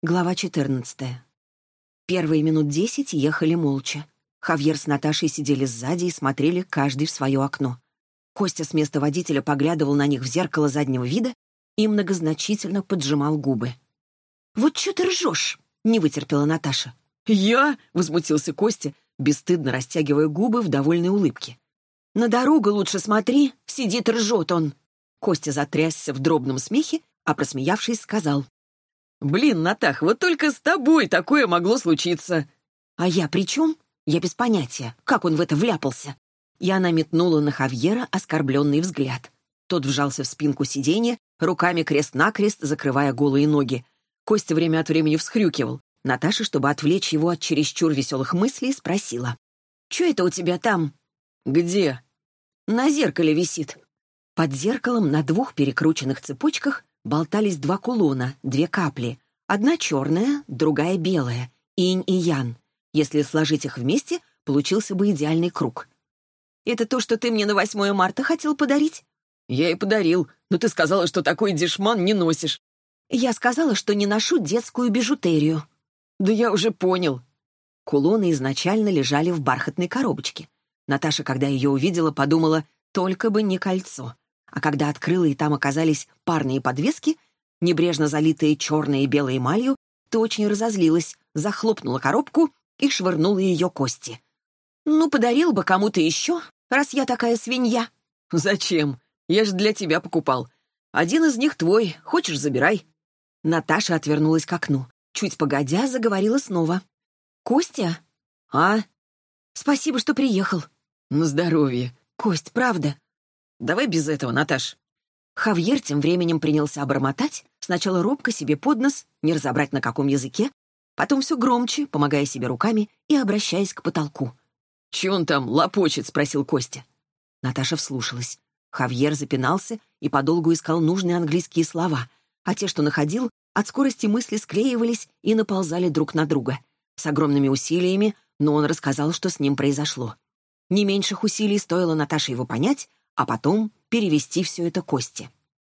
Глава 14. Первые минут 10 ехали молча. Хавьер с Наташей сидели сзади и смотрели каждый в свое окно. Костя с места водителя поглядывал на них в зеркало заднего вида и многозначительно поджимал губы. «Вот что ты ржешь?» — не вытерпела Наташа. «Я?» — возмутился Костя, бесстыдно растягивая губы в довольной улыбке. «На дорогу лучше смотри, сидит ржет он». Костя затрясся в дробном смехе, а просмеявшись сказал: «Блин, Натах, вот только с тобой такое могло случиться». «А я при чем? Я без понятия, как он в это вляпался». И она метнула на Хавьера оскорбленный взгляд. Тот вжался в спинку сиденья, руками крест-накрест закрывая голые ноги. Костя время от времени всхрюкивал. Наташа, чтобы отвлечь его от чересчур веселых мыслей, спросила: «Чё это у тебя там?» «Где?» «На зеркале висит». Под зеркалом на 2 перекрученных цепочках болтались 2 кулона, 2 капли. Одна черная, другая белая, инь и ян. Если сложить их вместе, получился бы идеальный круг. «Это то, что ты мне на 8 марта хотел подарить?» «Я и подарил, но ты сказала, что такой дешман не носишь». «Я сказала, что не ношу детскую бижутерию». «Да я уже понял». Кулоны изначально лежали в бархатной коробочке. Наташа, когда ее увидела, подумала, только бы не кольцо. А когда открыла, и там оказались парные подвески, небрежно залитые черной и белой эмалью, то очень разозлилась, захлопнула коробку и швырнула ее Косте. «Ну, подарил бы кому-то еще, раз я такая свинья». «Зачем? Я же для тебя покупал. Один из них твой, хочешь — забирай». Наташа отвернулась к окну. Чуть погодя, заговорила снова. «Костя?» «А?» «Спасибо, что приехал». «На здоровье». «Кость, правда?» «Давай без этого, Наташ». Хавьер тем временем принялся бормотать, сначала робко себе под нос, не разобрать на каком языке, потом все громче, помогая себе руками и обращаясь к потолку. «Че он там лопочет?» — спросил Костя. Наташа вслушалась. Хавьер запинался и подолгу искал нужные английские слова, а те, что находил, от скорости мысли склеивались и наползали друг на друга. С огромными усилиями, но он рассказал, что с ним произошло. Не меньших усилий стоило Наташе его понять, а потом перевести все это Косте.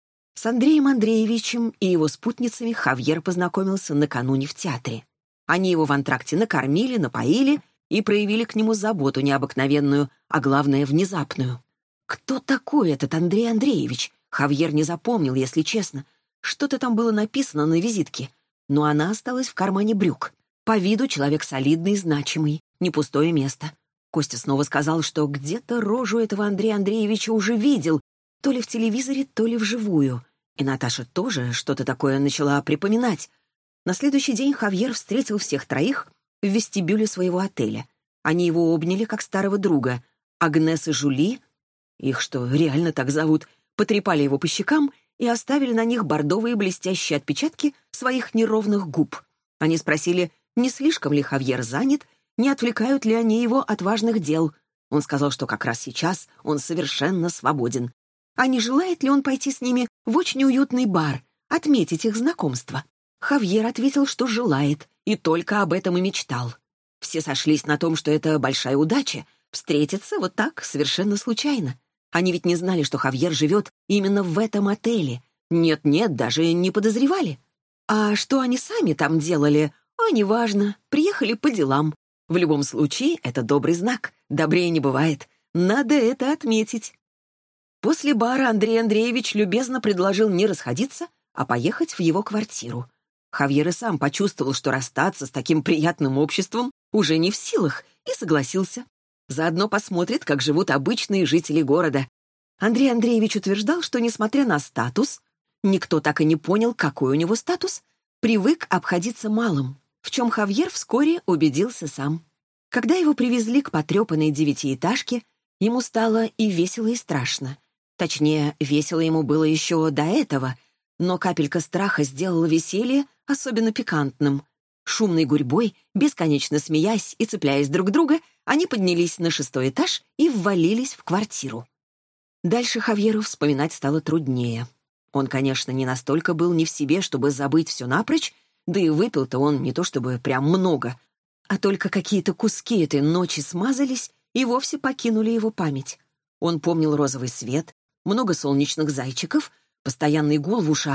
С Андреем Андреевичем и его спутницами Хавьер познакомился накануне в театре. Они его в антракте накормили, напоили и проявили к нему заботу необыкновенную, а главное — внезапную. Кто такой этот Андрей Андреевич? Хавьер не запомнил, если честно. Что-то там было написано на визитке, но она осталась в кармане брюк. По виду человек солидный, значимый, не пустое место. Костя снова сказал, что где-то рожу этого Андрея Андреевича уже видел, то ли в телевизоре, то ли вживую. И Наташа тоже что-то такое начала припоминать. На следующий день Хавьер встретил всех 3 в вестибюле своего отеля. Они его обняли как старого друга. Агнес и Жюли, их что, реально так зовут, потрепали его по щекам и оставили на них бордовые блестящие отпечатки своих неровных губ. Они спросили, не слишком ли Хавьер занят, не отвлекают ли они его от важных дел. Он сказал, что как раз сейчас он совершенно свободен. А не желает ли он пойти с ними в очень уютный бар, отметить их знакомство? Хавьер ответил, что желает, и только об этом и мечтал. Все сошлись на том, что это большая удача — встретиться вот так, совершенно случайно. Они ведь не знали, что Хавьер живет именно в этом отеле. Нет-нет, даже не подозревали. А что они сами там делали, неважно, приехали по делам. В любом случае, это добрый знак, добрее не бывает. Надо это отметить. После бара Андрей Андреевич любезно предложил не расходиться, а поехать в его квартиру. Хавьер и сам почувствовал, что расстаться с таким приятным обществом уже не в силах, и согласился. Заодно посмотрит, как живут обычные жители города. Андрей Андреевич утверждал, что, несмотря на статус, никто так и не понял, какой у него статус, привык обходиться малым, в чем Хавьер вскоре убедился сам. Когда его привезли к потрепанной 9-этажке, ему стало и весело, и страшно. Точнее, весело ему было еще до этого, но капелька страха сделала веселье особенно пикантным. Шумной гурьбой, бесконечно смеясь и цепляясь друг к другу, они поднялись на 6-й этаж и ввалились в квартиру. Дальше Хавьеру вспоминать стало труднее. Он, конечно, не настолько был не в себе, чтобы забыть все напрочь, да и выпил-то он не то чтобы прям много, а только какие-то куски этой ночи смазались и вовсе покинули его память. Он помнил розовый свет, много солнечных зайчиков, постоянный гул в ушах,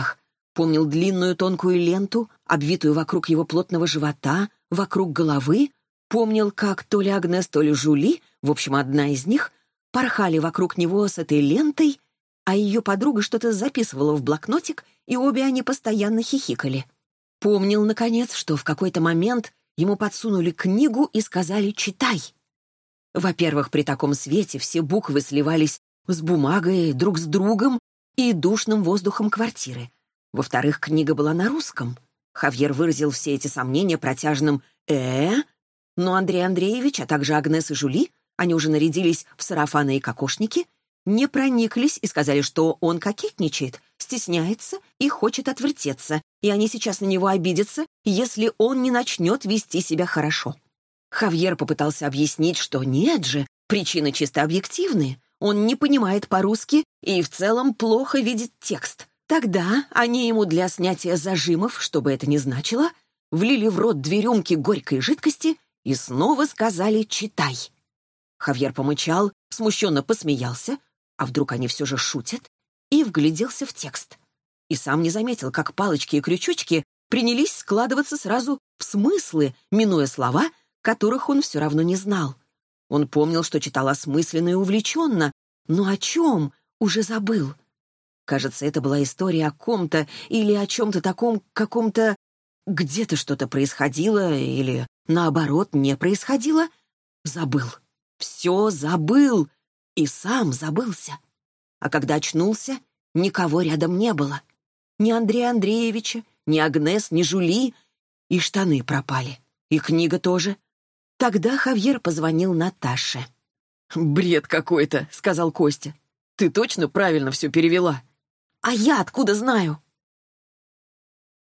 Помнил длинную тонкую ленту, обвитую вокруг его плотного живота, вокруг головы. Помнил, как то ли Агнес, то ли Жюли, в общем, одна из них, порхали вокруг него с этой лентой, а ее подруга что-то записывала в блокнотик, и обе они постоянно хихикали. Помнил, наконец, что в какой-то момент ему подсунули книгу и сказали «читай». Во-первых, при таком свете все буквы сливались с бумагой, друг с другом и душным воздухом квартиры. Во-вторых, книга была на русском. Хавьер выразил все эти сомнения протяжным но Андрей Андреевич, а также Агнес и Жюли, они уже нарядились в сарафаны и кокошники, не прониклись и сказали, что он кокетничает, стесняется и хочет отвертеться, и они сейчас на него обидятся, если он не начнет вести себя хорошо. Хавьер попытался объяснить, что нет же, причины чисто объективные, он не понимает по-русски и в целом плохо видит текст. Тогда они ему для снятия зажимов, что бы это ни значило, влили в рот 2 рюмки горькой жидкости и снова сказали «читай». Хавьер помычал, смущенно посмеялся, а вдруг они все же шутят, и вгляделся в текст. И сам не заметил, как палочки и крючочки принялись складываться сразу в смыслы, минуя слова, которых он все равно не знал. Он помнил, что читал осмысленно и увлеченно, но о чем уже забыл. Кажется, это была история о ком-то или о чем-то таком, каком-то... Где-то что-то происходило или, наоборот, не происходило. Забыл. Все забыл. И сам забылся. А когда очнулся, никого рядом не было. Ни Андрея Андреевича, ни Агнес, ни Жюли. И штаны пропали. И книга тоже. Тогда Хавьер позвонил Наташе. «Бред какой-то», — сказал Костя. «Ты точно правильно все перевела?» «А я откуда знаю?»